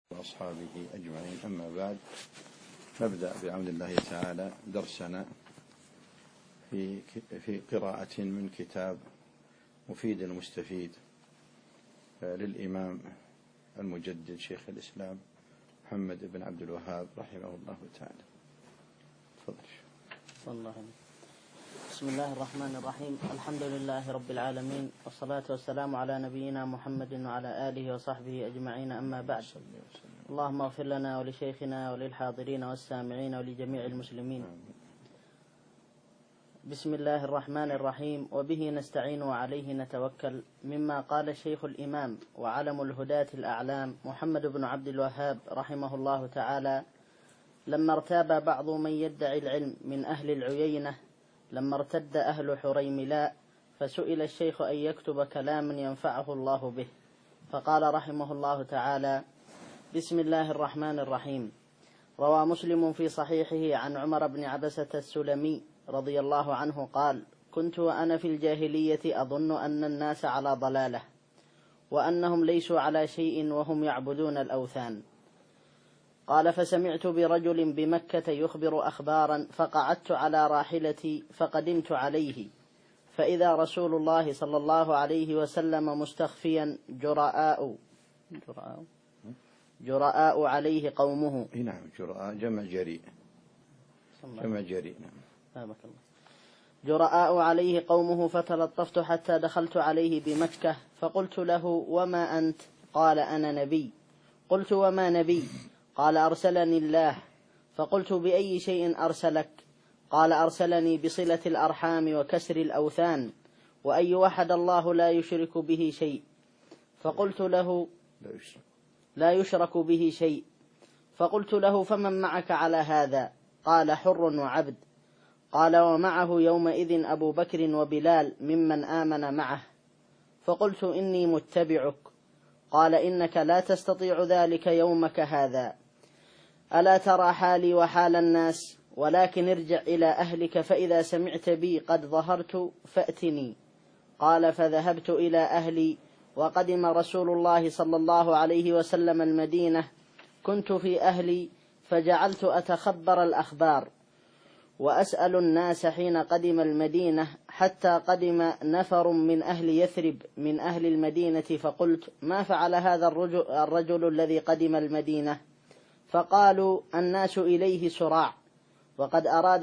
وأصحابه أجمعين. أما بعد، نبدأ بعون الله تعالى درسنا في قراءة من كتاب مفيد المستفيد للإمام المجدد شيخ الإسلام محمد بن عبد الوهاب رحمه الله تعالى. تفضل. بسم الله الرحمن الرحيم. الحمد لله رب العالمين، والصلاة والسلام على نبينا محمد وعلى آله وصحبه أجمعين. أما بعد، اللهم اغفر لنا ولشيخنا وللحاضرين والسامعين ولجميع المسلمين. بسم الله الرحمن الرحيم، وبه نستعين وعليه نتوكل. مما قال الشيخ الإمام وعلم الهداة الأعلام محمد بن عبد الوهاب رحمه الله تعالى: لما ارتاب بعض من يدعي العلم من أهل العيينة، لما ارتد أهل حريملاء، فسئل الشيخ أن يكتب كلاما ينفعه الله به، فقال رحمه الله تعالى: بسم الله الرحمن الرحيم. روى مسلم في صحيحه عن عمر بن عبسة السلمي رضي الله عنه قال: كنت وأنا في الجاهلية أظن أن الناس على ضلالة، وأنهم ليسوا على شيء وهم يعبدون الأوثان. قال: فسمعت برجل بمكة يخبر أخبارا، فقعدت على راحلتي فقدمت عليه، فإذا رسول الله صلى الله عليه وسلم مستخفيا جراء عليه قومه. نعم، جراء جمع جريء. جمع جريء. نعم. جراء عليه قومه، فتلطفت حتى دخلت عليه بمكة، فقلت له: وما أنت؟ قال: أنا نبي. قلت: وما نبي؟ قال: أرسلني الله. فقلت: بأي شيء أرسلك؟ قال: أرسلني بصلة الأرحام وكسر الأوثان، وأن يوحد الله لا يشرك به شيء. فقلت له: لا يشرك به شيء. فقلت له: فمن معك على هذا؟ قال: حر وعبد. قال: ومعه يومئذ أبو بكر وبلال ممن آمن معه. فقلت: إني متبعك. قال: إنك لا تستطيع ذلك يومك هذا. ألا ترى حالي وحال الناس؟ ولكن ارجع إلى أهلك، فإذا سمعت بي قد ظهرت فأتني. قال: فذهبت إلى أهلي، وقدم رسول الله صلى الله عليه وسلم المدينة. كنت في أهلي فجعلت أتخبر الأخبار وأسأل الناس حين قدم المدينة، حتى قدم نفر من أهل يثرب من أهل المدينة، فقلت: ما فعل هذا الرجل الذي قدم المدينة؟ فقالوا: الناس إليه سراع، وقد أراد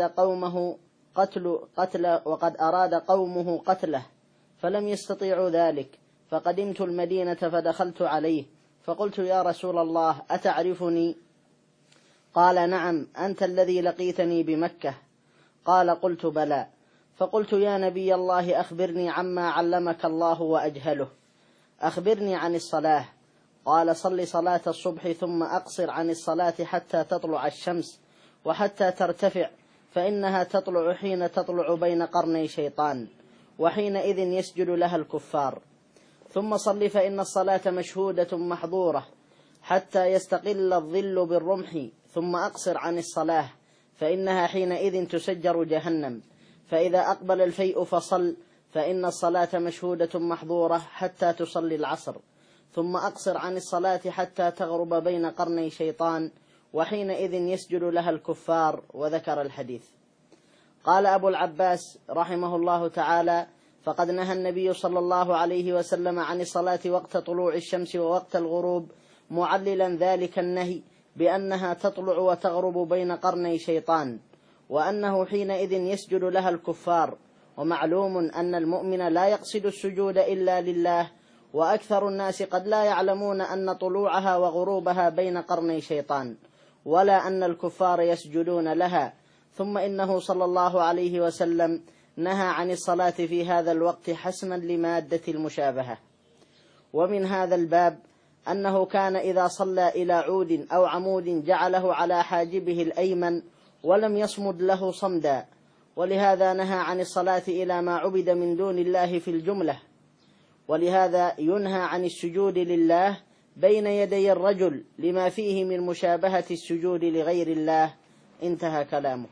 قومه قتله، فلم يستطيعوا ذلك. فقدمت المدينة فدخلت عليه، فقلت: يا رسول الله، أتعرفني؟ قال: نعم، أنت الذي لقيتني بمكة. قال: قلت: بلى. فقلت: يا نبي الله، أخبرني عما علمك الله وأجهله. أخبرني عن الصلاة. قال: صل صلاة الصبح، ثم أقصر عن الصلاة حتى تطلع الشمس وحتى ترتفع، فإنها تطلع حين تطلع بين قرني شيطان، وحينئذ يسجد لها الكفار. ثم صل، فإن الصلاة مشهودة محظورة حتى يستقل الظل بالرمح. ثم أقصر عن الصلاة، فإنها حينئذ تسجر جهنم. فإذا أقبل الفيء فصل، فإن الصلاة مشهودة محظورة حتى تصلي العصر. ثم أقصر عن الصلاة حتى تغرب بين قرني شيطان، وحينئذ يسجد لها الكفار. وذكر الحديث. قال أبو العباس رحمه الله تعالى: فقد نهى النبي صلى الله عليه وسلم عن الصلاة وقت طلوع الشمس ووقت الغروب، معللا ذلك النهي بأنها تطلع وتغرب بين قرني شيطان، وأنه حينئذ يسجد لها الكفار. ومعلوم أن المؤمن لا يقصد السجود إلا لله، وأكثر الناس قد لا يعلمون أن طلوعها وغروبها بين قرني شيطان، ولا أن الكفار يسجدون لها. ثم إنه صلى الله عليه وسلم نهى عن الصلاة في هذا الوقت حسما لمادة المشابهة. ومن هذا الباب أنه كان إذا صلى إلى عود أو عمود جعله على حاجبه الأيمن ولم يصمد له صمدا، ولهذا نهى عن الصلاة إلى ما عبد من دون الله في الجملة، ولهذا ينهى عن السجود لله بين يدي الرجل لما فيه من مشابهة السجود لغير الله. انتهى كلامه.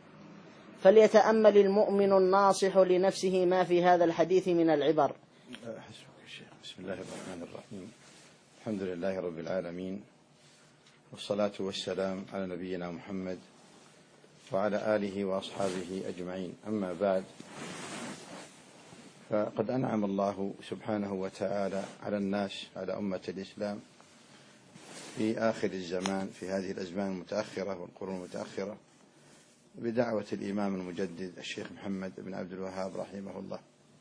فليتأمل المؤمن الناصح لنفسه ما في هذا الحديث من العبر. بسم الله الرحمن الرحيم. الحمد لله رب العالمين، والصلاة والسلام على نبينا محمد وعلى آله وأصحابه أجمعين. أما بعد، فقد أنعم الله سبحانه وتعالى على الناس، على أمة الإسلام في آخر الزمان، في هذه الأزمان المتأخرة والقرون المتأخرة، بدعوة الإمام المجدد الشيخ محمد بن عبد الوهاب رحمه الله.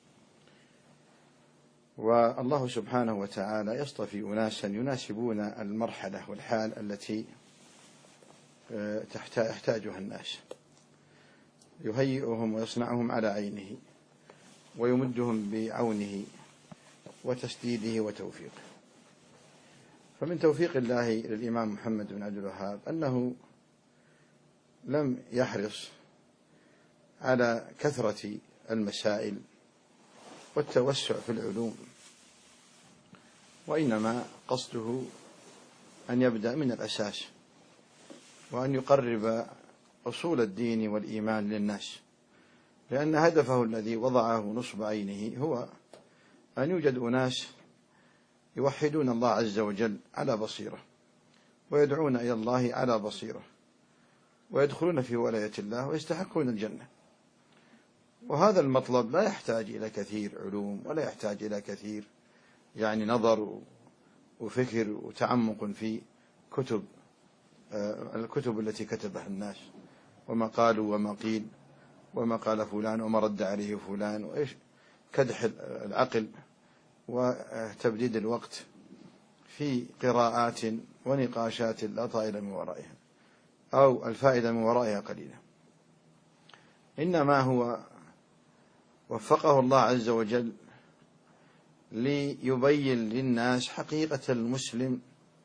والله سبحانه وتعالى يصطفي أناسا يناسبون المرحلة والحال التي يحتاجها الناس، يهيئهم ويصنعهم على عينه، ويمدهم بعونه وتسديده وتوفيقه. فمن توفيق الله للإمام محمد بن عبد الوهاب أنه لم يحرص على كثرة المسائل والتوسع في العلوم، وإنما قصده أن يبدأ من الأساس، وأن يقرب أصول الدين والإيمان للناس، لأن هدفه الذي وضعه نصب عينه هو أن يوجد أناس يوحدون الله عز وجل على بصيرة، ويدعون إلى الله على بصيرة، ويدخلون في ولاية الله ويستحقون الجنة. وهذا المطلب لا يحتاج إلى كثير علوم، ولا يحتاج إلى كثير نظر وفكر وتعمق في الكتب التي كتبها الناس، وما قالوا وما قيل وما قال فلان وما رد عليه فلان، وإيش كدح العقل وتبديد الوقت في قراءات ونقاشات لا طائل من ورائها، أو الفائدة من ورائها قليلة. إنما هو وفقه الله عز وجل ليبين للناس حقيقة المسلم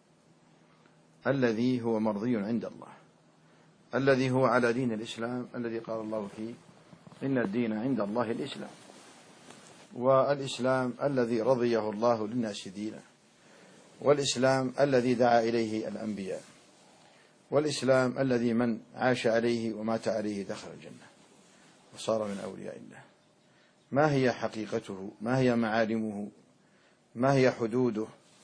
الذي هو مرضي عند الله، الذي هو على دين الإسلام، الذي قال الله فيه إن الدين عند الله الإسلام. والإسلام الذي رضيه الله للناس دينا، والإسلام الذي دعا إليه الأنبياء، والإسلام الذي من عاش عليه ومات عليه دخل الجنة وصار من أولياء الله. ما هي حقيقته؟ ما هي معالمه؟ ما هي حدوده؟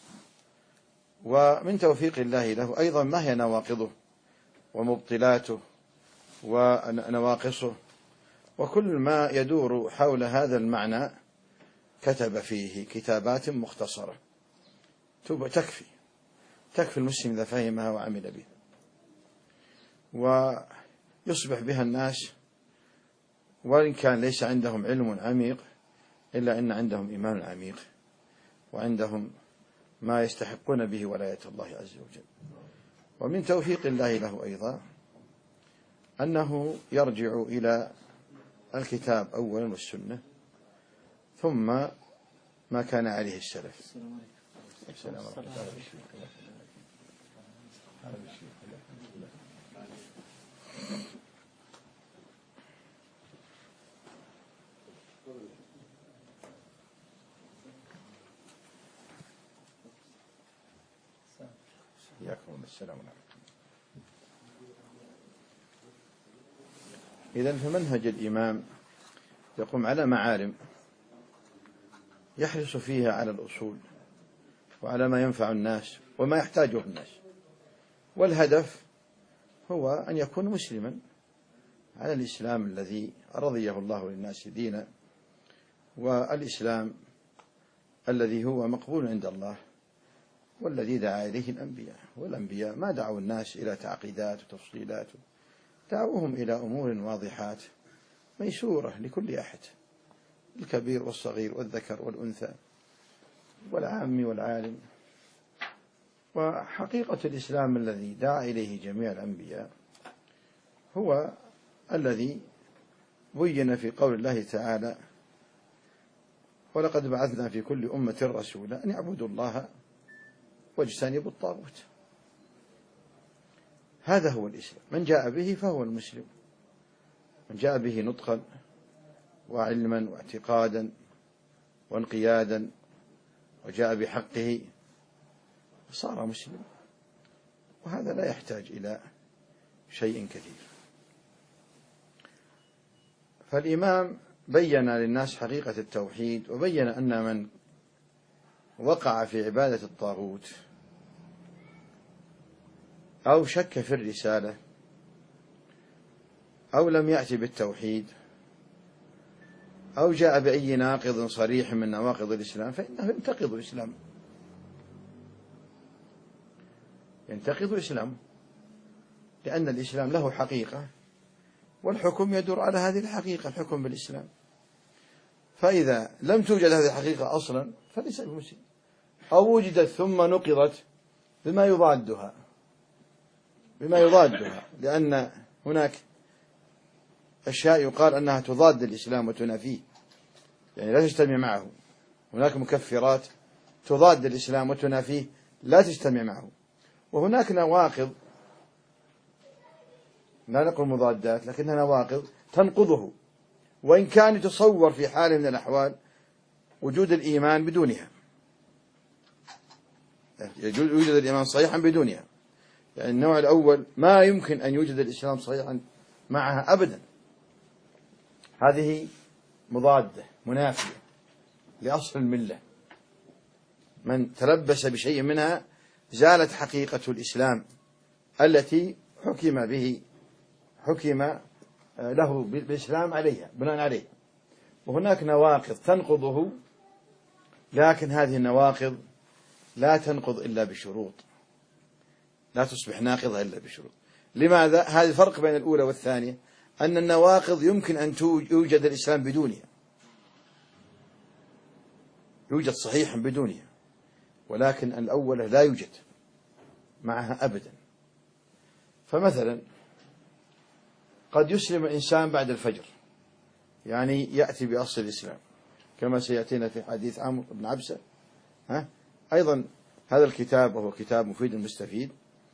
ومن توفيق الله له أيضا ما هي نواقضه ومبطلاته ونواقصه؟ وكل ما يدور حول هذا المعنى كتب فيه كتابات مختصرة تكفي المسلم إذا فهمها وعمل بها، ويصبح بها الناس وإن كان ليس عندهم علم عميق إلا أن عندهم إيمان عميق، وعندهم ما يستحقون به ولاية الله عز وجل. ومن توفيق الله له أيضا أنه يرجع إلى الكتاب أولا والسنة، ثم ما كان عليه السلف. السلام عليكم. السلام عليكم. إذن فمنهج الإمام يقوم على معالم يحرص فيها على الأصول وعلى ما ينفع الناس وما يحتاجه الناس، والهدف هو أن يكون مسلما على الإسلام الذي رضيه الله للناس دينا، والإسلام الذي هو مقبول عند الله، والذي دعا إليه الأنبياء. والأنبياء ما دعوا الناس إلى تعقيدات وتفصيلات، دعوهم إلى أمور واضحات ميسورة لكل أحد، الكبير والصغير والذكر والأنثى والعام والعالم. وحقيقة الإسلام الذي دعا إليه جميع الأنبياء هو الذي بين في قول الله تعالى ولقد بعثنا في كل أمة رسولا أن يعبدوا الله واجتنبوا الطاغوت. هذا هو الإسلام، من جاء به فهو المسلم، من جاء به نطقا وعلما واعتقادا وانقيادا وجاء بحقه صار مسلم. وهذا لا يحتاج إلى شيء كثير. فالإمام بين للناس حقيقة التوحيد، وبين أن من وقع في عبادة الطاغوت أو شك في الرسالة أو لم يأتي بالتوحيد أو جاء بأي ناقض صريح من نواقض الإسلام فإنه ينتقض الإسلام، ينتقض الإسلام، لأن الإسلام له حقيقة والحكم يدور على هذه الحقيقة، الحكم بالإسلام. فإذا لم توجد هذه الحقيقة أصلا فليس بمسلم، أو وجدت ثم نقضت بما يضادها، لأن هناك أشياء يقال أنها تضاد الإسلام وتنافيه، يعني لا تجتمع معه. هناك مكفرات تضاد الإسلام وتنافيه لا تجتمع معه، وهناك نواقض لا نقول مضادات لكنها نواقض تنقضه، وإن كان يتصور في حال من الأحوال وجود الإيمان بدونها، يوجد الإيمان صحيحا بدونها. يعني النوع الأول ما يمكن أن يوجد الإسلام صحيحا معها أبدا، هذه مضادة منافية لأصل الملة، من تلبس بشيء منها زالت حقيقة الإسلام التي حكم له بالإسلام عليها بناء عليه. وهناك نواقض تنقضه، لكن هذه النواقض لا تنقض إلا بشروط، لا تصبح ناقضة إلا بشروط. لماذا؟ هذا الفرق بين الأولى والثانية، أن النواقض يمكن أن يوجد الإسلام بدونها، يوجد صحيحا بدونها، ولكن الأولى لا يوجد معها أبدا. فمثلا قد يسلم الإنسان بعد الفجر، يعني يأتي بأصل الإسلام كما سيأتينا في حديث عمرو بن عبسة. أيضا هذا الكتاب وهو كتاب مفيد مستفيد،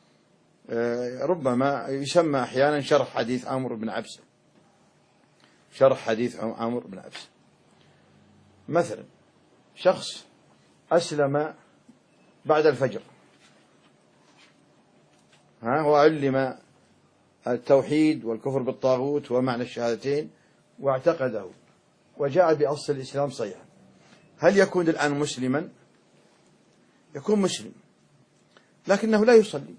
ربما يسمى أحيانا شرح حديث عمرو بن عبسة، شرح حديث عمرو بن عبسة. مثلا شخص أسلم بعد الفجر، وعلم التوحيد والكفر بالطاغوت ومعنى الشهادتين واعتقده وجاء بأصل الإسلام صحيحا، هل يكون الآن مسلما؟ يكون مسلم، لكنه لا يصلي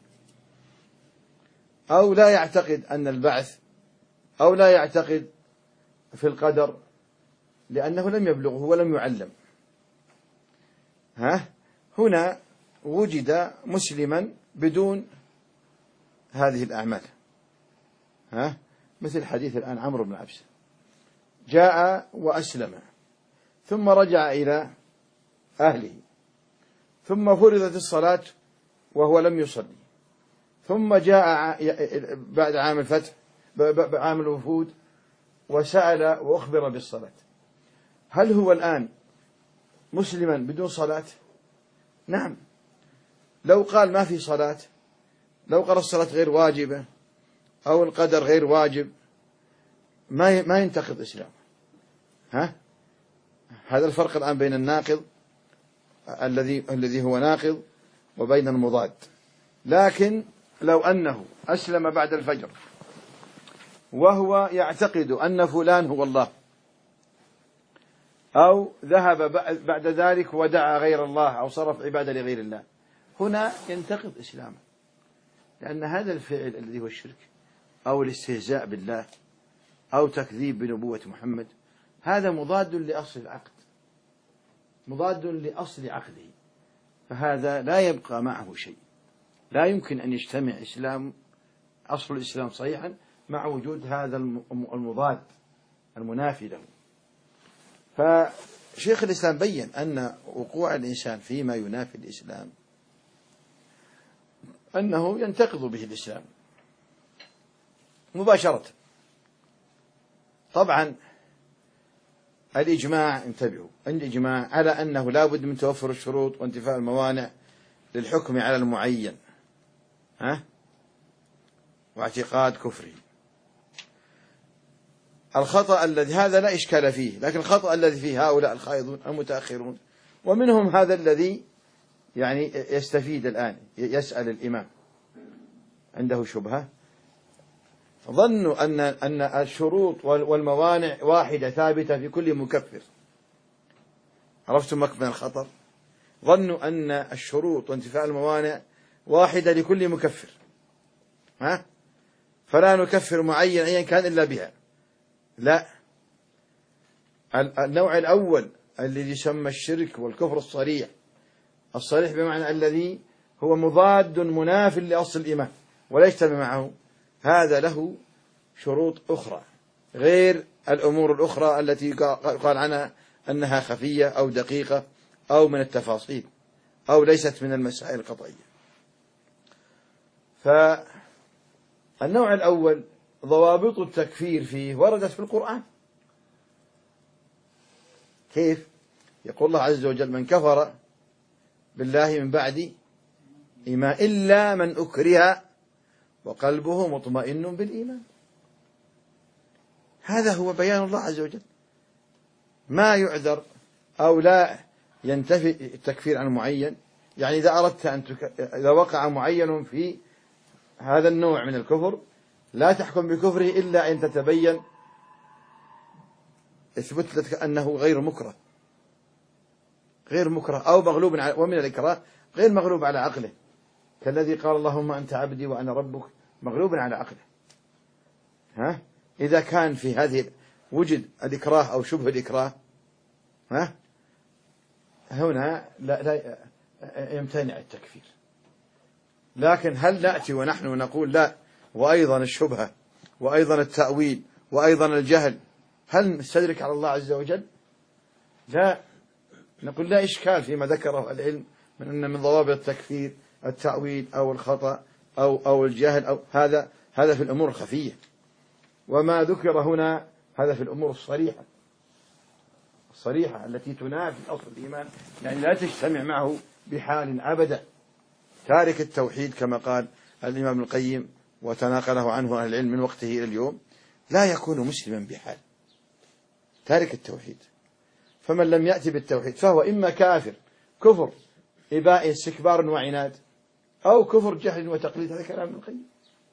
أو لا يعتقد أن البعث أو لا يعتقد في القدر، لأنه لم يبلغه ولم يعلم. هنا وجد مسلما بدون هذه الأعمال، مثل حديث الآن عمرو بن عبسة، جاء وأسلم ثم رجع إلى أهله، ثم فرضت الصلاة وهو لم يصلي، ثم جاء بعد عام الفتح عام الوفود وسأل وأخبر بالصلاة. هل هو الآن مسلما بدون صلاة؟ نعم. لو قال ما في صلاة، لو قال الصلاة غير واجبة أو القدر غير واجب، ما ينتقض إسلام. هذا الفرق الآن بين الناقض الذي هو ناقض وبين المضاد. لكن لو أنه أسلم بعد الفجر وهو يعتقد أن فلان هو الله، أو ذهب بعد ذلك ودعا غير الله أو صرف عبادة لغير الله، هنا ينتقض إسلامه، لأن هذا الفعل الذي هو الشرك أو الاستهزاء بالله أو تكذيب بنبوة محمد، هذا مضاد لأصل العقد، مضاد لأصل عقده، فهذا لا يبقى معه شيء، لا يمكن أن يجتمع أصل الإسلام صحيحا مع وجود هذا المضاد المنافي له. فشيخ الإسلام بيّن أن وقوع الإنسان فيما ينافي الإسلام أنه ينتقض به الإسلام مباشرة. طبعا الإجماع، انتبهوا، الإجماع على أنه لا بد من توفر الشروط وانتفاء الموانع للحكم على المعين واعتقاد كفره. الخطأ الذي هذا لا إشكال فيه، لكن الخطأ الذي فيه هؤلاء الخائضون المتأخرون، ومنهم هذا الذي يعني يستفيد الآن يسأل الإمام عنده شبهة، ظنوا أن الشروط والموانع واحدة ثابتة في كل مكفر. عرفتم مكمن الخطر؟ ظنوا أن الشروط وانتفاء الموانع واحدة لكل مكفر، فلا نكفر معين أيا كان إلا بها. لا، النوع الأول الذي يسمى الشرك والكفر الصريح، الصريح بمعنى الذي هو مضاد مناف لأصل الإيمان ولا يجتمع معه، هذا له شروط أخرى غير الأمور الأخرى التي قال عنها أنها خفية أو دقيقة أو من التفاصيل أو ليست من المسائل القطعية. فالنوع الأول ضوابط التكفير فيه وردت في القرآن. كيف؟ يقول الله عز وجل: من كفر بالله من بعد إيمان إلا من أكره وقلبه مطمئن بالإيمان. هذا هو بيان الله عز وجل. ما يعذر أو لا ينتفي التكفير عن معين. يعني إذا أردت إذا وقع معين في هذا النوع من الكفر لا تحكم بكفره إلا أن تتبين اثبت لك أنه غير مكره أو مغلوب على، ومن الإكراه غير مغلوب على عقله، كالذي قال: اللهم أنت عبدي وأنا ربك، مغلوب على عقله. إذا كان في هذه وجد الإكراه أو شبه الإكراه هنا لا يمتنع التكفير. لكن هل نأتي ونحن نقول لا، وأيضا الشبهة وأيضا التأويل وأيضا الجهل، هل نستدرك على الله عز وجل؟ لا، نقول لا إشكال فيما ذكره العلم من أن من ضوابط التكفير التأويل أو الخطأ أو الجهل أو هذا في الأمور الخفية، وما ذكر هنا هذا في الأمور الصريحة التي تنافي أصل الإيمان، يعني لا تجتمع معه بحال أبدا. تارك التوحيد كما قال الإمام ابن القيم وتناقله عنه أهل العلم من وقته إلى اليوم لا يكون مسلما بحال، تارك التوحيد. فمن لم يأتي بالتوحيد فهو إما كافر كفر إباء استكبار وعناد، أو كفر جهل وتقليد. هذا كلام ابن القيم.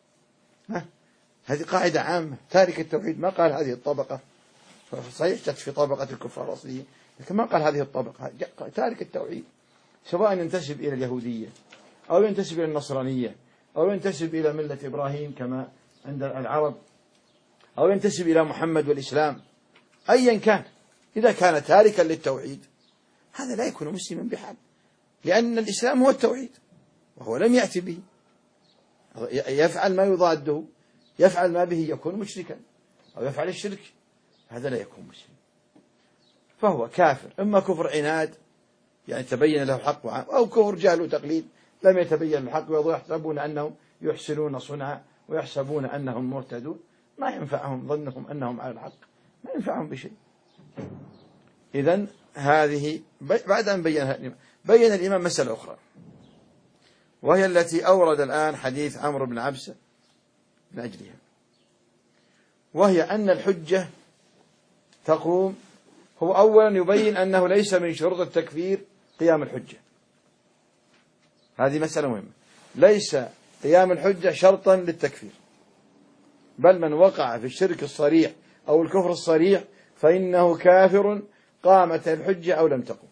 هذه قاعدة عامة. تارك التوحيد ما قال هذه الطبقة، صحيح جت في طبقة الكفار الأصليين، لكن ما قال هذه الطبقة. تارك التوحيد سواء ينتسب إلى اليهودية أو ينتسب إلى النصرانية أو ينتسب إلى ملة إبراهيم كما عند العرب أو ينتسب إلى محمد والإسلام، أيا كان، إذا كان تاركا للتوحيد هذا لا يكون مسلما بحال، لأن الإسلام هو التوحيد وهو لم يأتي به. يفعل ما يضاده، يفعل ما به يكون مشركا، أو يفعل الشرك، هذا لا يكون مسلم، فهو كافر. إما كفر عناد يعني تبين له الحق، أو كفر جهل وتقليد لم يتبين الحق ويحسبون أنهم يحسنون صنعا ويحسبون أنهم مهتدون، ما ينفعهم ظنهم أنهم على الحق، ما ينفعهم بشيء. إذن هذه بعد أن بين الإمام مسألة أخرى، وهي التي أورد الآن حديث عمرو بن عبسة من أجلها، وهي أن الحجة تقوم. هو أولا يبين أنه ليس من شروط التكفير قيام الحجة، هذه مسألة مهمة. ليس قيام الحجة شرطا للتكفير، بل من وقع في الشرك الصريح أو الكفر الصريح فإنه كافر قامت الحجة أو لم تقم،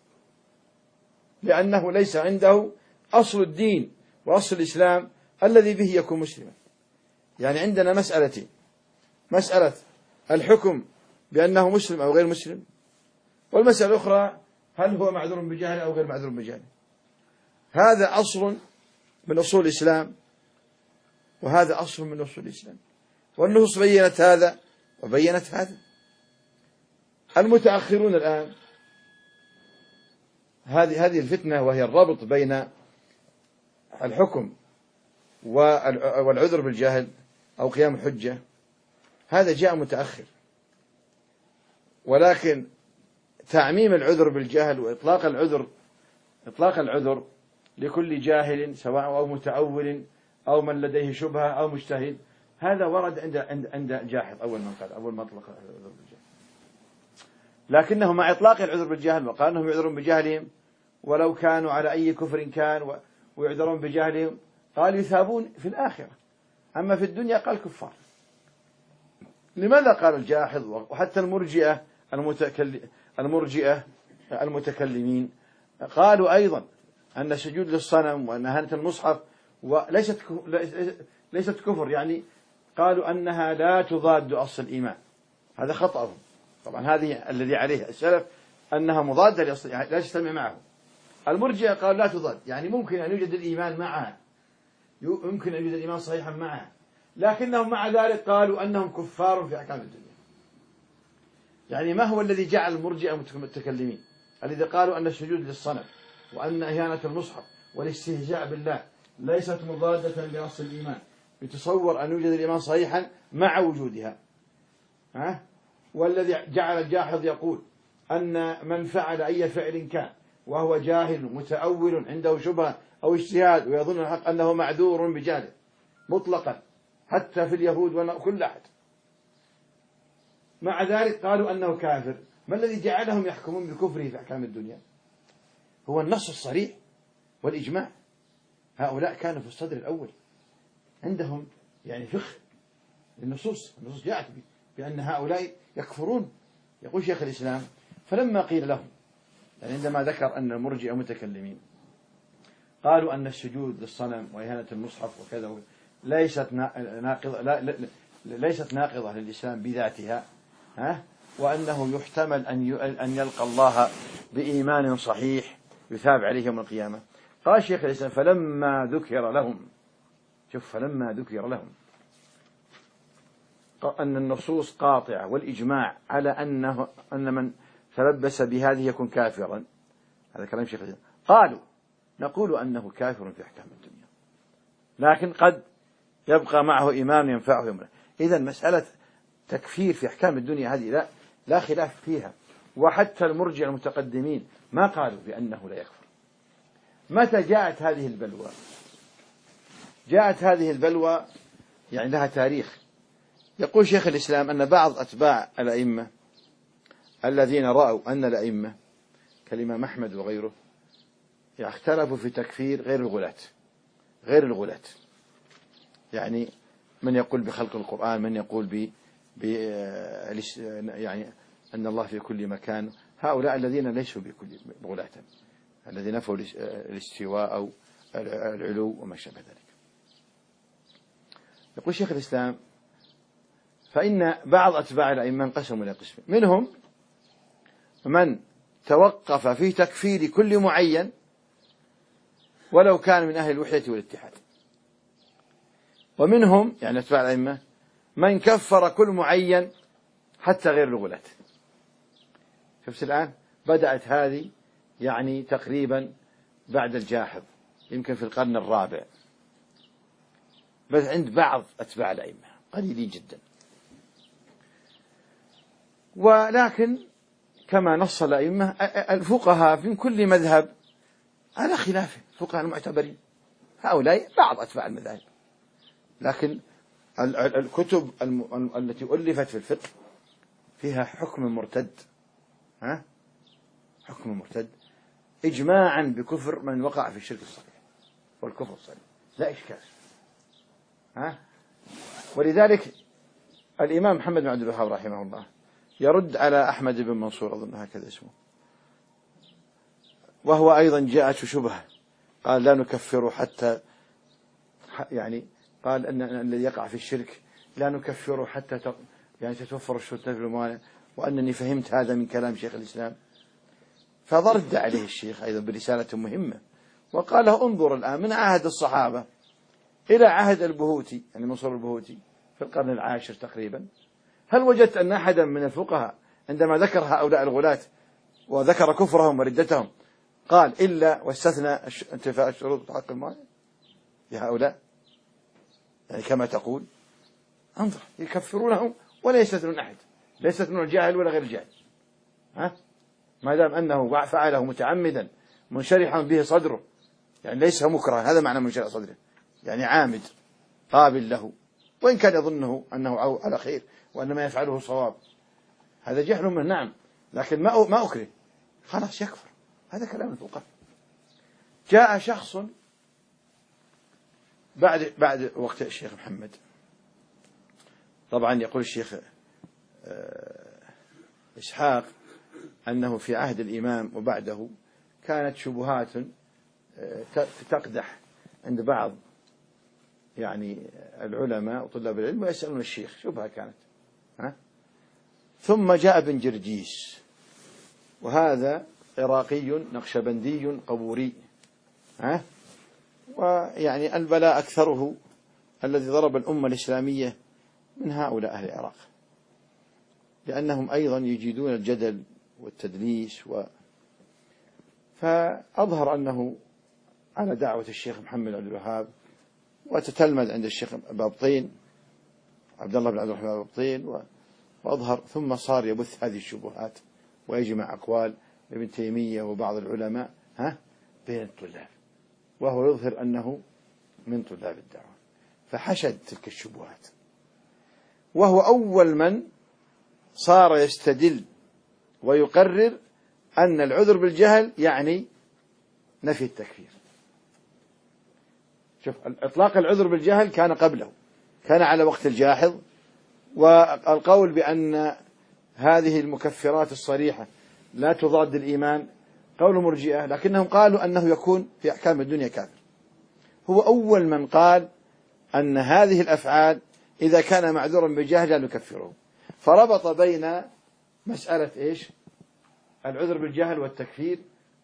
لأنه ليس عنده أصل الدين وأصل الإسلام الذي به يكون مسلما. يعني عندنا مسألتين: مسألة الحكم بأنه مسلم أو غير مسلم، والمسألة الأخرى هل هو معذور بجهل أو غير معذور بجهل. هذا أصل من أصول الإسلام وهذا أصل من أصول الإسلام، والنصوص بينت هذا وبينت هذا. المتأخرون الآن هذه الفتنة، وهي الربط بين الحكم والعذر بالجهل أو قيام الحجة، هذا جاء متأخر. ولكن تعميم العذر بالجهل وإطلاق العذر لكل جاهل سواء أو متأول أو من لديه شبهة أو مجتهد، هذا ورد عند جاحظ أول ما أطلق العذر بالجهل. لكنه مع إطلاق العذر بالجهل وقال أنهم يعذرون بجهلهم ولو كانوا على أي كفر كان ويعذرون بجهلهم، قال يثابون في الآخرة، أما في الدنيا قال كفار. لماذا قال الجاحظ وحتى المرجئة المتكلمين قالوا أيضا أن السجود للصنم وأن هنة المصحف ليست كفر، يعني قالوا أنها لا تضاد أصل الإيمان، هذا خطأهم. طبعا هذه الذي عليه السلف أنها مضادة لأصل، يعني لا تجتمع معه. المرجئة قالوا لا تضاد، يعني ممكن أن يوجد الإيمان معها، يمكن أن يوجد الإيمان صحيحا معها، لكنهم مع ذلك قالوا أنهم كفار في أحكام الدنيا. يعني ما هو الذي جعل المرجئة متكلمين؟ الذي قالوا أن السجود للصنم وأن إهانة المصحف والاستهزاء بالله ليست مضادة لأصل الإيمان، يتصور أن يوجد الإيمان صحيحا مع وجودها. والذي جعل الجاحظ يقول أن من فعل أي فعل كان وهو جاهل متأول عنده شبهة أو اجتهاد ويظن الحق أنه معذور بجهله مطلقا، حتى في اليهود وكل أحد، مع ذلك قالوا أنه كافر. ما الذي جعلهم يحكمون بكفره في أحكام الدنيا؟ هو النص الصريح والإجماع. هؤلاء كانوا في الصدر الأول، عندهم يعني فقه النصوص جاءت بأن هؤلاء يكفرون. يقول شيخ الإسلام: فلما قيل لهم، يعني عندما ذكر أن المرجئة متكلمين قالوا أن السجود للصنم وإهانة المصحف وكذا ليست ناقضة للإسلام بذاتها، وأنه يحتمل أن يلقى الله بإيمان صحيح يثاب عليه يوم القيامة. قال شيخ الإسلام: فلما ذكر لهم، شوف، فلما ذكر لهم أن النصوص قاطعة والإجماع على أن من تلبس بهذه يكون كافرا، هذا كلام شيخ الإسلام، قالوا: نقول أنه كافر في أحكام الدنيا، لكن قد يبقى معه إيمان ينفعه يوم. إذا مسألة تكفير في أحكام الدنيا هذه لا خلاف فيها، وحتى المرجع المتقدمين ما قالوا بأنه لا يكفر. متى جاءت هذه البلوى؟ جاءت هذه البلوى يعني لها تاريخ. يقول شيخ الإسلام أن بعض أتباع الأئمة الذين رأوا أن الأئمة كالإمام أحمد وغيره اختلفوا في تكفير غير الغلاة، يعني من يقول بخلق القرآن، من يقول يعني أن الله في كل مكان. هؤلاء الذين ليسوا بكل غلاة، الذين نفوا الاستواء أو العلو وما شابه ذلك. يقول شيخ الإسلام: فإن بعض أتباع الأئمة انقسموا إلى قسمين، منهم من توقف في تكفير كل معين ولو كان من أهل الوحدة والاتحاد، ومنهم يعني أتباع الأئمة من كفر كل معين حتى غير الغلاة. شفت الآن بدأت هذه يعني تقريبا بعد الجاحظ، يمكن في القرن الرابع، بس عند بعض أتباع الأئمة قليلين جدا. ولكن كما نص الأئمة الفقهاء في كل مذهب على خلافه، الفقهاء المعتبرين هؤلاء بعض أتباع المذاهب، لكن الكتب التي ألفت في الفقه فيها حكم مرتد، حكم مرتد إجماعا بكفر من وقع في الشرك الصريح والكفر الصريح، لا إشكال. ولذلك الإمام محمد بن عبد الوهاب رحمه الله يرد على أحمد بن منصور، أظن هكذا اسمه، وهو أيضا جاءت شبهة، قال: لا نكفر حتى، يعني قال أن الذي يقع في الشرك لا نكفر حتى يعني تتوفر الشروط في الموانع، وأنني فهمت هذا من كلام شيخ الإسلام. فضرد عليه الشيخ أيضا برسالة مهمة، وقال له: انظر الآن من عهد الصحابة إلى عهد البهوتي، يعني منصور البهوتي في القرن العاشر تقريبا، هل وجدت أن أحدا من الفقهاء عندما ذكر هؤلاء الغلاة وذكر كفرهم وردتهم قال إلا واستثنى انتفاء الشروط وحق الموانع لهؤلاء؟ يعني كما تقول، انظر، يكفرونهم ولا يستثنون أحد، لا يستثنون الجاهل ولا غير الجاهل، ما دام أنه فعله متعمدا منشرحا به صدره، يعني ليس مكره، هذا معنى منشرح صدره، يعني عامد قابل له، وإن كان يظنه أنه على خير وأن ما يفعله صواب، هذا جهل منه، نعم، لكن ما أكره، خلاص يكفر. هذا كلام الفقهاء. جاء شخص بعد وقت الشيخ محمد، طبعا يقول الشيخ إسحاق أنه في عهد الإمام وبعده كانت شبهات تقدح عند بعض يعني العلماء وطلاب العلم ويسألون الشيخ، شبهة كانت. ثم جاء ابن جرجيس، وهذا عراقي نقشبندي قبوري، ويعني البلاء أكثره الذي ضرب الأمة الإسلامية من هؤلاء أهل العراق، لأنهم أيضا يجيدون الجدل والتدليس فأظهر أنه على دعوة الشيخ محمد عبد الوهاب، وتتلمذ عند الشيخ بابطين عبد الله بن عبد الرحمن بابطين، وأظهر ثم صار يبث هذه الشبهات ويجمع أقوال ابن تيمية وبعض العلماء بين الطلاب، وهو يظهر أنه من طلاب الدعوة، فحشد تلك الشبهات، وهو أول من صار يستدل ويقرر أن العذر بالجهل يعني نفي التكفير. شوف، إطلاق العذر بالجهل كان قبله، كان على وقت الجاحظ، والقول بأن هذه المكفرات الصريحة لا تضاد الإيمان قول مرجئة، لكنهم قالوا أنه يكون في أحكام الدنيا كافر. هو أول من قال أن هذه الأفعال إذا كان معذورا بجهل لا نكفره، فربط بين مسألة إيش؟ العذر بالجهل والتكفير،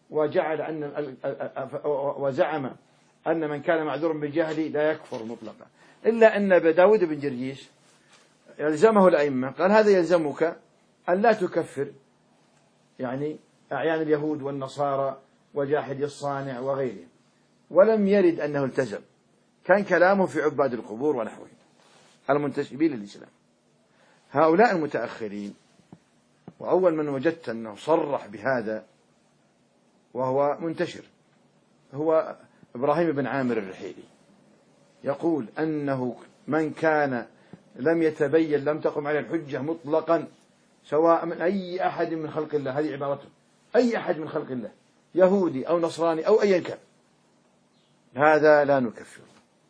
وزعم أن من كان معذورا بالجهل لا يكفر مطلقا، إلا أن داود بن جرجيس يلزمه الأئمة، قال هذا يلزمك أن لا تكفر يعني أعيان اليهود والنصارى وجاحد الصانع وغيرهم، ولم يرد أنه التزم، كان كلامه في عباد القبور ونحوه المنتسبين للإسلام. هؤلاء المتأخرين، وأول من وجدت أنه صرح بهذا وهو منتشر هو إبراهيم بن عامر الرحيلي، يقول أنه من كان لم يتبين لم تقم عليه الحجة مطلقا، سواء من أي أحد من خلق الله، هذه عبارته، أي أحد من خلق الله، يهودي أو نصراني أو أي كان، هذا لا نكفره.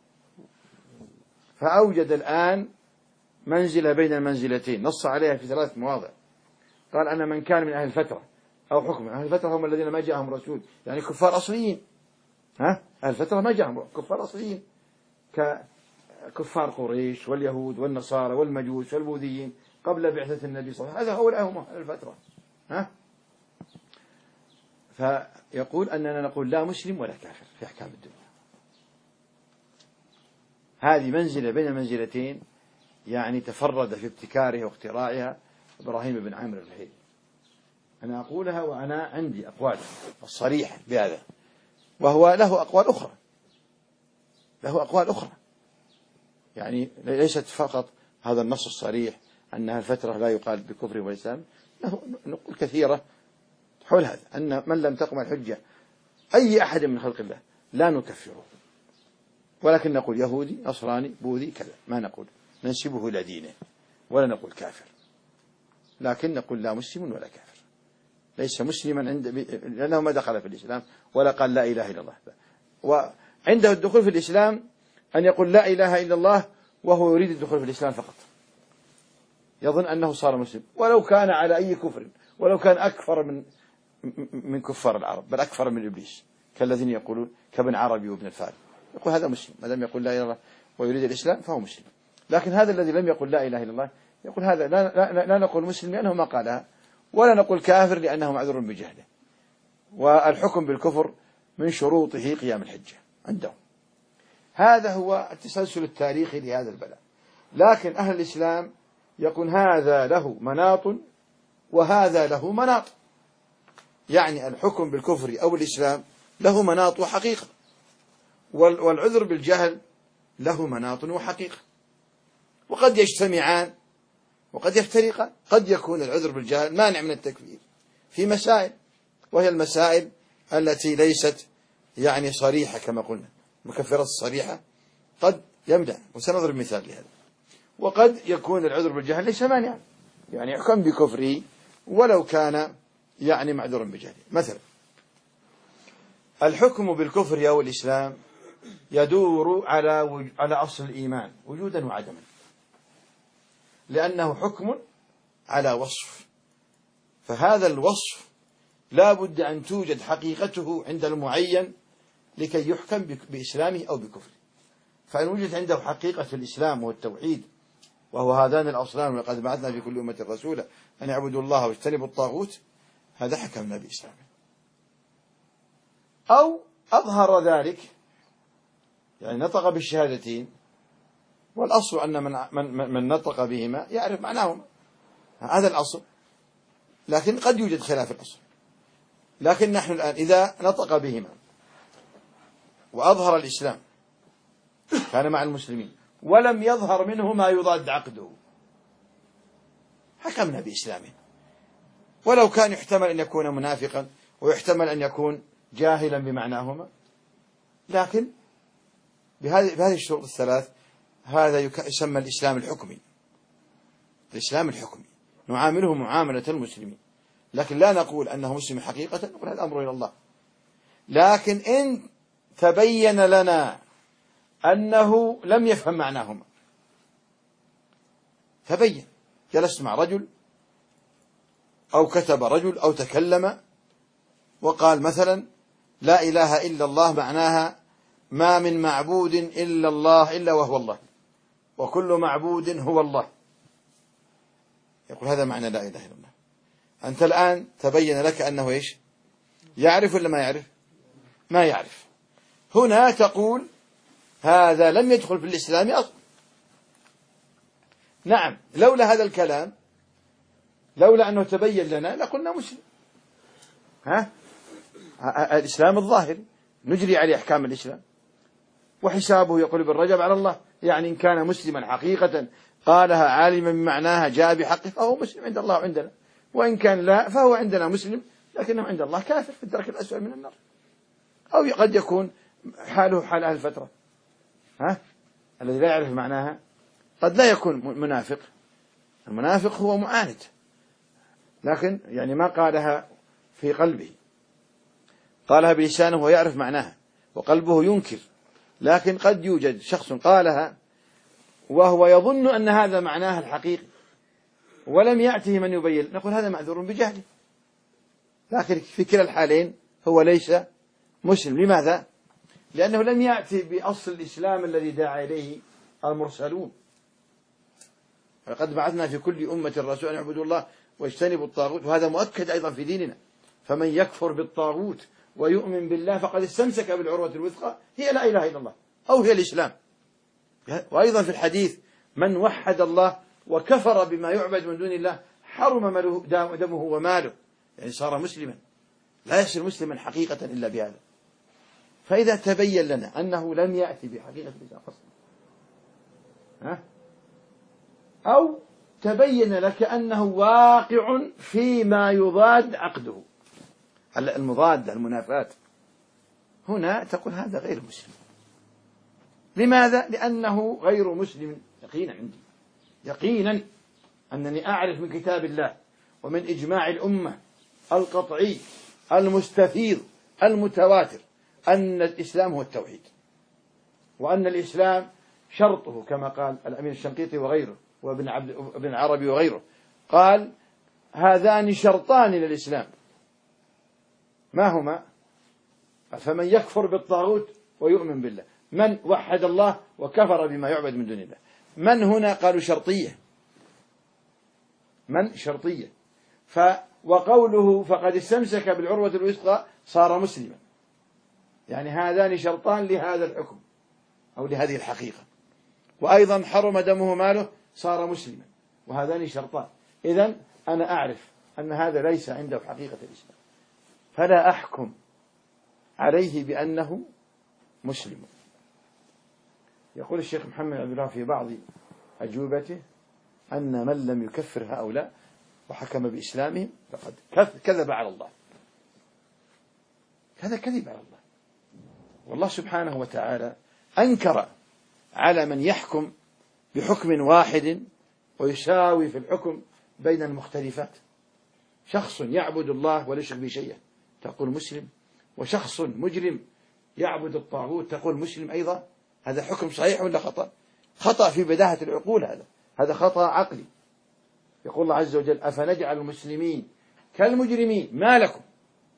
فأوجد الآن منزلة بين المنزلتين، نص عليها في 3 مواضع، قال أن من كان من أهل الفترة أو حكم، أهل الفترة هم الذين ما جاءهم رسول، يعني كفار أصليين، أهل الفترة ما جاءهم كفار أصليين ككفار قريش واليهود والنصارى والمجوس والبوذيين قبل بعثة النبي صلى الله عليه وسلم، هذا هؤلاء هم أهل الفترة. فيقول أننا نقول لا مسلم ولا كافر في أحكام الدنيا. هذه منزلة بين المنزلتين، يعني تفرد في ابتكارها واختراعها إبراهيم بن عامر الرحيلي. أنا أقولها وأنا عندي أقوال الصريحة بهذا، وهو له أقوال أخرى، يعني ليست فقط هذا النص الصريح أنها الفترة لا يقال بكفر والإسلام، له نقول كثيرة حول هذا، أن من لم تقم الحجة أي أحد من خلق الله لا نكفره، ولكن نقول يهودي نصراني بوذي كذا، ما نقول ننسبه إلى دينه ولا نقول كافر، لكن نقول لا مسلم ولا كافر، ليس مسلما لأنه ما دخل في الإسلام ولا قال لا إله إلا الله، وعنده الدخول في الإسلام أن يقول لا إله إلا الله وهو يريد الدخول في الإسلام فقط، يظن أنه صار مسلم، ولو كان على أي كفر، ولو كان أكثر من كفار العرب، بل أكثر من إبليس، كالذين يقولون كابن عربي وابن الفاري، يقول هذا مسلم ما لم يقول لا إله إلا الله ويريد الإسلام فهو مسلم. لكن هذا الذي لم يقل لا إله إلا الله يقول هذا لا نقول مسلم لأنه ما قالها، ولا نقول كافر لأنه معذور بجهله. والحكم بالكفر من شروطه قيام الحجة عندهم. هذا هو التسلسل التاريخي لهذا البلاء. لكن أهل الإسلام يقول هذا له مناط وهذا له مناط، يعني الحكم بالكفر أو الإسلام له مناط وحقيقة، والعذر بالجهل له مناط وحقيقة، وقد يجتمعان وقد يفترقان. قد يكون العذر بالجهل مانع من التكفير في مسائل، وهي المسائل التي ليست يعني صريحة كما قلنا، المكفرات الصريحة قد يمنع، وسنضرب مثال لهذا. وقد يكون العذر بالجهل ليس مانعا، يعني يحكم بكفره ولو كان يعني معذورا بجهله. مثلا الحكم بالكفر أو الإسلام يدور على أصل الإيمان وجودا وعدما، لأنه حكم على وصف، فهذا الوصف لا بد أن توجد حقيقته عند المعين لكي يحكم بإسلامه أو بكفره. فإن وجدت عنده حقيقة الإسلام والتوحيد وهو هذان الأصلان وقد بعثنا في كل أمة رسولا أن يعبدوا الله واجتنبوا الطاغوت، هذا حكمنا بإسلامه. أو أظهر ذلك، يعني نطق بالشهادتين، والأصل أن من نطق بهما يعرف معناهما، هذا الأصل، لكن قد يوجد خلاف الأصل. لكن نحن الآن إذا نطق بهما وأظهر الإسلام كان مع المسلمين ولم يظهر منه ما يضاد عقده، حكمنا بإسلامه، ولو كان يحتمل أن يكون منافقا ويحتمل أن يكون جاهلا بمعناهما، لكن بهذه الشروط الثلاث هذا يسمى الإسلام الحكمي. الإسلام الحكمي نعامله معاملة المسلمين، لكن لا نقول أنه مسلم حقيقة، نقول هذا الأمر إلى الله. لكن إن تبين لنا أنه لم يفهم معناهما، تبين، جلست مع رجل أو كتب رجل أو تكلم وقال مثلا لا إله إلا الله معناها ما من معبود إلا الله إلا وهو الله، وكل معبود هو الله، يقول هذا معنى لا إله إلا الله. أنت الآن تبين لك أنه إيش؟ يعرف ولا ما يعرف؟ ما يعرف. هنا تقول هذا لم يدخل في الإسلام أصلا. نعم، لولا هذا الكلام، لولا أنه تبين لنا لقلنا مسلم. الإسلام الظاهري نجري عليه أحكام الإسلام، وحسابه يقول بالرجب على الله، يعني إن كان مسلما حقيقة قالها عالما بمعناها جاء بحقه فهو مسلم عند الله وعندنا، وإن كان لا فهو عندنا مسلم لكنه عند الله كافر في الدرك الأسفل من النار. أو قد يكون حاله حال أهل الفترة، الذي لا يعرف معناها قد لا يكون منافق. المنافق هو معاند، لكن يعني ما قالها في قلبه، قالها بلسانه ويعرف معناها وقلبه ينكر. لكن قد يوجد شخص قالها وهو يظن أن هذا معناها الحقيقي ولم يأته من يبين، نقول هذا معذور بجهله، لكن في كلا الحالين هو ليس مسلم. لماذا؟ لأنه لم يأتي بأصل الإسلام الذي دعا إليه المرسلون. فقد بعثنا في كل أمة رسولا أن يعبدوا الله واجتنبوا الطاغوت، وهذا مؤكد أيضا في ديننا. فمن يكفر بالطاغوت ويؤمن بالله فقد استمسك بالعروة الوثقى، هي لا إله إلا الله أو هي الإسلام. وأيضا في الحديث من وحد الله وكفر بما يعبد من دون الله حرم دمه وماله، يعني صار مسلما، لا يصير مسلما حقيقة إلا بهذا. فإذا تبين لنا أنه لم يأتي بحقيقة الإسلام أصلا، أو تبين لك أنه واقع فيما يضاد عقده، المضاد المنافاة، هنا تقول هذا غير مسلم. لماذا؟ لأنه غير مسلم يقينا عندي، يقينا أنني أعرف من كتاب الله ومن إجماع الأمة القطعي المستفيض المتواتر أن الإسلام هو التوحيد، وأن الإسلام شرطه كما قال الأمين الشنقيطي وغيره وابن العربي وغيره، قال هذان شرطان للإسلام، ما هما؟ فمن يكفر بالطاغوت ويؤمن بالله، من وحد الله وكفر بما يعبد من دون الله. من هنا قالوا شرطية، من شرطية، وقوله فقد استمسك بالعروة الوثقى صار مسلما، يعني هذان شرطان لهذا الحكم أو لهذه الحقيقة. وأيضا حرم دمه ماله صار مسلما، وهذان شرطان. إذن أنا أعرف أن هذا ليس عنده حقيقة الإسلام، فلا أحكم عليه بأنه مسلم. يقول الشيخ محمد عبد الله في بعض أجوبته أن من لم يكفر هؤلاء وحكم بإسلامهم فقد كذب على الله. هذا كذب على الله، والله سبحانه وتعالى أنكر على من يحكم بحكم واحد ويساوي في الحكم بين المختلفات. شخص يعبد الله ولا يشرك به شيئا تقول مسلم، وشخص مجرم يعبد الطاغوت تقول مسلم أيضا. هذا حكم صحيح ولا خطأ؟ خطأ في بداهة العقول، هذا خطأ عقلي. يقول الله عز وجل أفنجعل المسلمين كالمجرمين ما لكم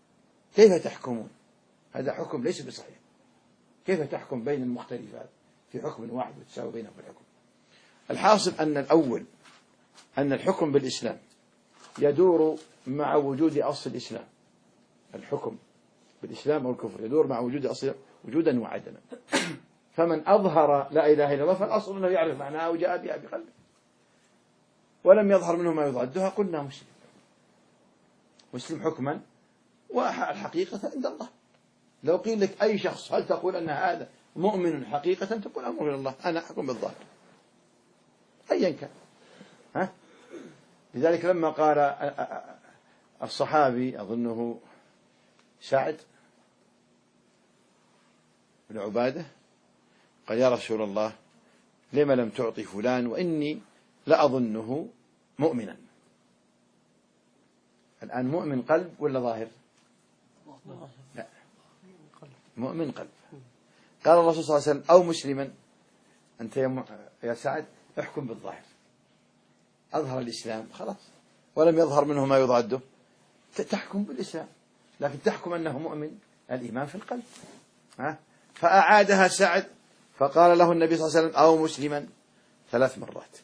كيف تحكمون. هذا حكم ليس بصحيح. كيف تحكم بين المختلفات في حكم واحد وتساوي بينهم في الحكم. الحاصل أن الأول أن الحكم بالإسلام يدور مع وجود أصل الإسلام. الحكم بالإسلام أو الكفر يدور مع وجود أصل وجودا وعدما. فمن أظهر لا إله إلا الله فالأصل أنه يعرف معناها وجاء بها بقلبه، ولم يظهر منه ما يضادها قلنا مسلم. مسلم حكما والحقيقة عند الله. لو قيل لك أي شخص هل تقول أن هذا مؤمن حقيقة؟ تقول أمر إلى الله، أنا أحكم بالظاهر أيا كان. لذلك لما قال الصحابي أظنه سعد بن عبادة قال يا رسول الله لم لم تعطي فلان وإني لأظنه مؤمنا. الآن مؤمن قلب ولا ظاهر؟ لا، مؤمن قلب. قال الرسول صلى الله عليه وسلم أو مسلما. أنت يا سعد احكم بالظاهر، أظهر الإسلام خلاص ولم يظهر منه ما يضاده تحكم بالإسلام، لكن تحكم أنه مؤمن، الإيمان في القلب. فأعادها سعد فقال له النبي صلى الله عليه وسلم أو مسلما 3 مرات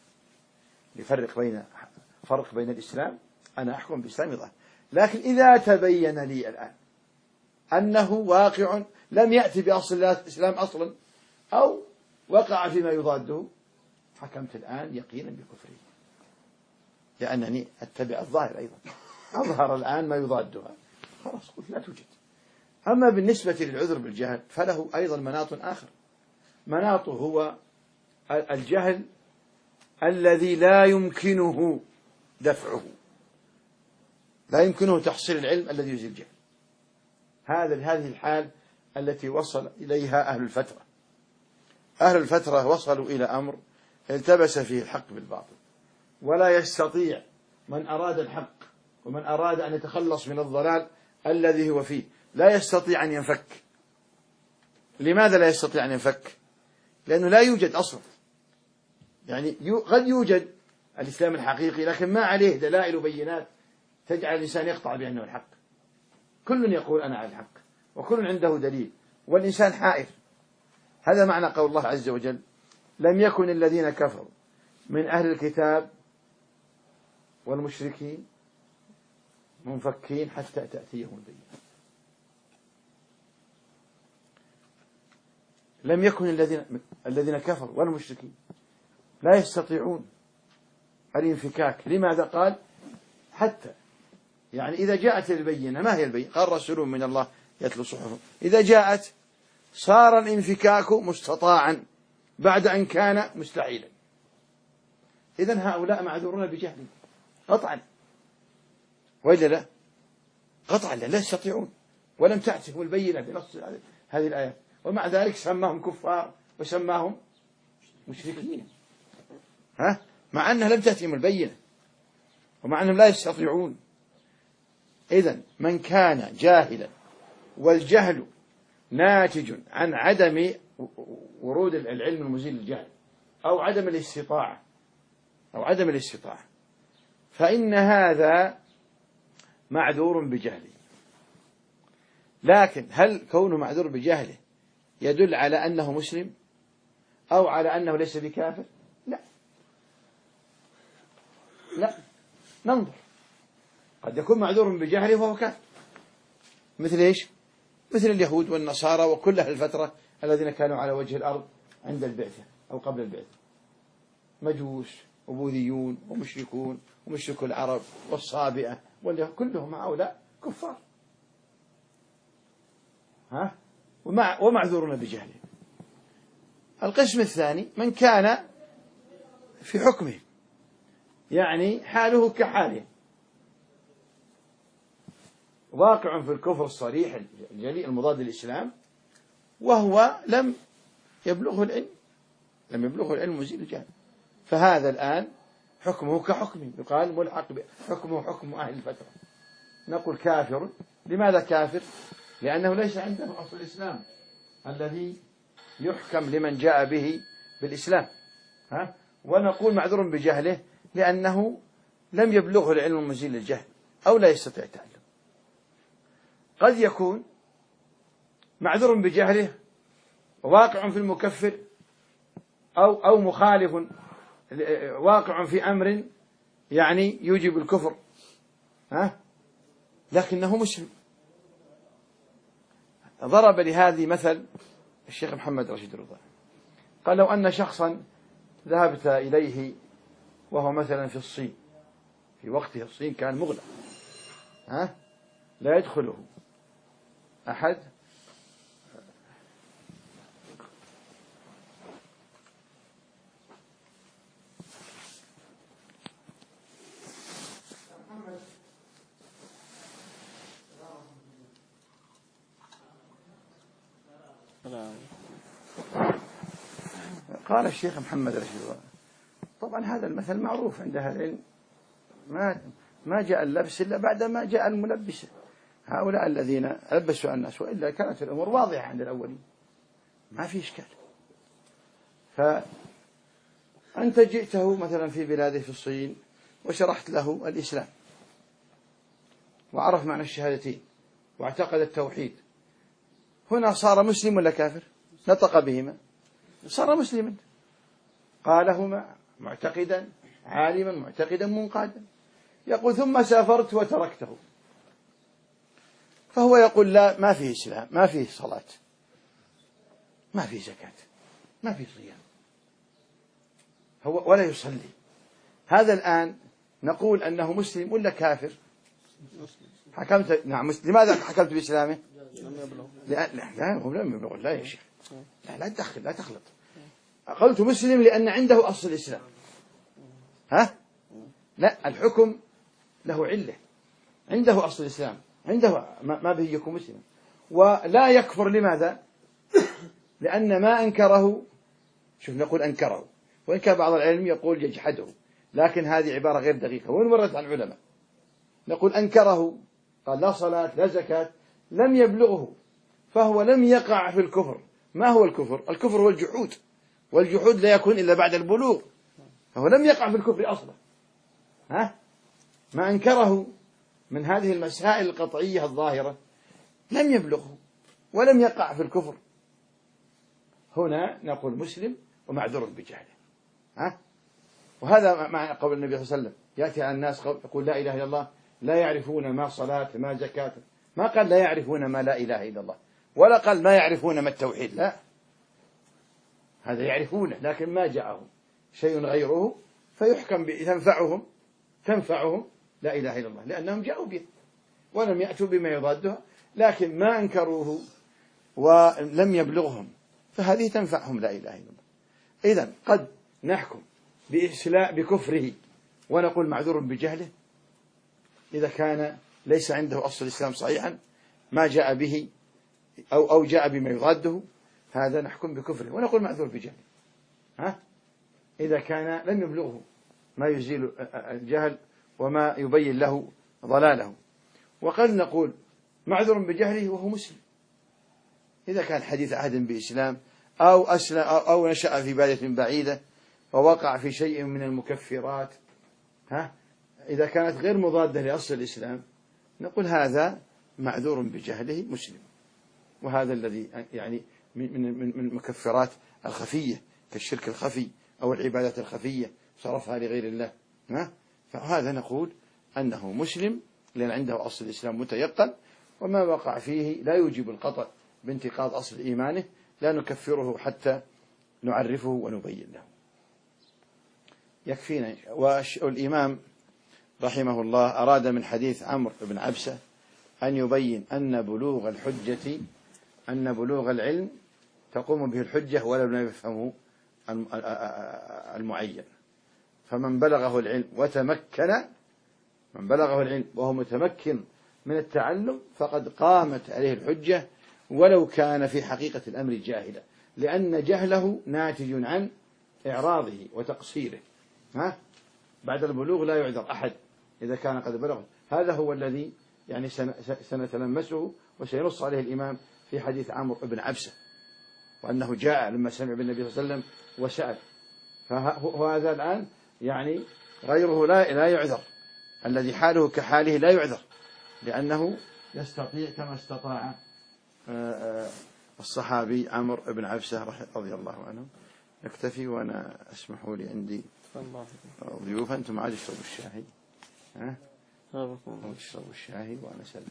فرق بين الإسلام. أنا أحكم بالإسلام ظاهر، لكن إذا تبين لي الآن أنه واقع لم يأتي بأصل الإسلام أصلا أو وقع فيما يضاده حكمت الآن يقينا بكفره، لأنني أتبع الظاهر أيضا. أظهر الآن ما يضادها خلاص قلت لا توجد. أما بالنسبة للعذر بالجهل فله أيضا مناط آخر. مناطه هو الجهل الذي لا يمكنه دفعه، لا يمكنه تحصيل العلم الذي يزيل الجهل. هذه الحال التي وصل إليها أهل الفترة. أهل الفترة وصلوا إلى أمر التبس فيه الحق بالباطل، ولا يستطيع من أراد الحق ومن أراد أن يتخلص من الضلال الذي هو فيه لا يستطيع أن ينفك. لماذا لا يستطيع أن ينفك؟ لأنه لا يوجد أصلا. يعني قد يوجد الإسلام الحقيقي لكن ما عليه دلائل وبينات تجعل الإنسان يقطع بأنه الحق. كل يقول أنا على الحق وكل عنده دليل والإنسان حائر. هذا معنى قول الله عز وجل لم يكن الذين كفروا من أهل الكتاب والمشركين منفكين حتى تأتيهم البينة. لم يكن الذين كفروا والمشركين لا يستطيعون الانفكاك. لماذا قال حتى؟ يعني إذا جاءت البينة، ما هي البينة؟ قال رسول من الله يتلو صحفا. إذا جاءت صار الانفكاك مستطاعا بعد أن كان مستحيلا. إذن هؤلاء معذورون بجهل قطعا، وإلا لا؟ قطعا لا يستطيعون، ولم تأتهم البينة بنص هذه الآيات، ومع ذلك سماهم كفار وسماهم مشركين، مع أنها لم تأتهم البينة ومع أنهم لا يستطيعون. إذن من كان جاهلا والجهل ناتج عن عدم ورود العلم المزيل للجهل أو عدم الاستطاعة فإن هذا معذور بجهله. لكن هل كونه معذور بجهله يدل على أنه مسلم أو على أنه ليس بكافر؟ لا، ننظر. قد يكون معذور بجهله وهو كافر، مثل إيش؟ مثل اليهود والنصارى وكل أهل الفترة الذين كانوا على وجه الأرض عند البعثة أو قبل البعثة، مجوس وبوذيون ومشركون ومشركو العرب والصابئة كلهم هؤلاء كفار ومعذورون بجهله. القسم الثاني من كان في حكمه، يعني حاله كحاله، واقع في الكفر الصريح الجلي المضاد للإسلام وهو لم يبلغه العلم مزيل الجهل، فهذا الآن حكمه كحكمه، يقال ملحق حكمه حكم أهل الفترة. نقول كافر. لماذا كافر؟ لأنه ليس عنده أصل الإسلام الذي يحكم لمن جاء به بالإسلام. ونقول معذور بجهله لأنه لم يبلغه العلم المزيل للجهل أو لا يستطيع التعلم. قد يكون معذور بجهله واقع في المكفر أو مخالف واقع في أمر يعني يوجب الكفر، لكنه مسلم. ضرب لهذه مثل الشيخ محمد رشيد رضا، قال: لو أن شخصا ذهبت إليه وهو مثلا في الصين، في وقته الصين كان مغلق، لا يدخله أحد، قال الشيخ محمد رشيد الله. طبعا هذا المثل معروف عند أهل العلم، ما جاء اللبس إلا بعد ما جاء الملبس، هؤلاء الذين لبسوا الناس، وإلا كانت الأمور واضحة عند الأولين، ما في إشكال. فأنت جئته مثلا في بلاده في الصين وشرحت له الإسلام وعرف معنى الشهادتين واعتقد التوحيد، هنا صار مسلم ولا كافر؟ نطق بهما، صار مسلما، قالهما معتقدا عالما معتقدا منقادا. يقول: ثم سافرت وتركته، فهو يقول: لا، ما فيه إسلام، ما فيه صلاة، ما فيه زكاة، ما فيه صيام، هو ولا يصلي. هذا الآن نقول أنه مسلم ولا كافر؟ حكمت نعم مسلم. لماذا حكمت بإسلامه؟ لا هو لم يبلغ. لا يا شيخ، لا تدخل، لا تخلط. قلت مسلم لأن عنده أصل الإسلام. لا، الحكم له علة، عنده أصل الإسلام، عنده ما به يكون مسلم، ولا يكفر. لماذا؟ لأن ما أنكره، شوف نقول أنكره، وإن كان بعض العلم يقول يجحده، لكن هذه عبارة غير دقيقة وإن وردت عن العلماء. نقول أنكره، قال لا صلاة لا زكاة، لم يبلغه، فهو لم يقع في الكفر. ما هو الكفر؟ الكفر هو الجحود، والجحود لا يكون إلا بعد البلوغ، فهو لم يقع في الكفر أصلا. ما أنكره من هذه المسائل القطعية الظاهرة لم يبلغه ولم يقع في الكفر، هنا نقول مسلم ومعذور بجهله. وهذا معنى قول النبي صلى الله عليه وسلم: يأتي على الناس يقول لا إله إلا الله لا يعرفون ما صلاة ما زكاة، ما قال لا يعرفون ما لا إله إلا الله، ولا قال ما يعرفون ما التوحيد، لا، هذا يعرفونه لكن ما جاءهم شيء غيره فيحكم تنفعهم لا إله إلا الله، لأنهم جاءوا به ولم يأتوا بما يضادها، لكن ما أنكروه ولم يبلغهم، فهذه تنفعهم لا إله إلا الله. إذن قد نحكم بكفره ونقول معذور بجهله إذا كان ليس عنده أصل الإسلام صحيحا، ما جاء به أو جاء بما يضاده، هذا نحكم بكفره ونقول معذور بجهله. إذا كان لم يبلغه ما يزيل الجهل وما يبين له ضلاله. وقد نقول معذور بجهله وهو مسلم إذا كان حديث عهد بإسلام أو أسلم أو نشأ في بلدة بعيدة ووقع في شيء من المكفرات، إذا كانت غير مضادة لأصل الإسلام نقول هذا معذور بجهله مسلم. وهذا الذي يعني من المكفرات الخفية كالشرك الخفي أو العبادات الخفية صرفها لغير الله، فهذا نقول أنه مسلم لأن عنده أصل الإسلام متيقن، وما وقع فيه لا يوجب القطع بانتقاض أصل إيمانه، لا نكفره حتى نعرفه ونبين له. يكفينا. والإمام رحمه الله أراد من حديث عمرو بن عبسة أن يبين أن بلوغ العلم تقوم به الحجة ولو لم يفهمه المعين. فمن بلغه العلم وهو متمكن من التعلم فقد قامت عليه الحجة ولو كان في حقيقة الأمر جاهلا، لأن جهله ناتج عن إعراضه وتقصيره. بعد البلوغ لا يعذر أحد إذا كان قد بلغ. هذا هو الذي يعني سنتلمسه وسينص عليه الإمام في حديث عمرو بن عبسة، وأنه جاء لما سمع بالنبي صلى الله عليه وسلم وسأل. فهذا الآن يعني غيره لا يعذر، الذي حاله كحاله لا يعذر، لأنه يستطيع كما استطاع الصحابي عمرو بن عبسة رضي الله عنه نكتفي، وأنا اسمحوا لي عندي ضيوف، أنتم عاد اشربوا الشاي. ها؟ اشربوا الشاي وأنا سلم.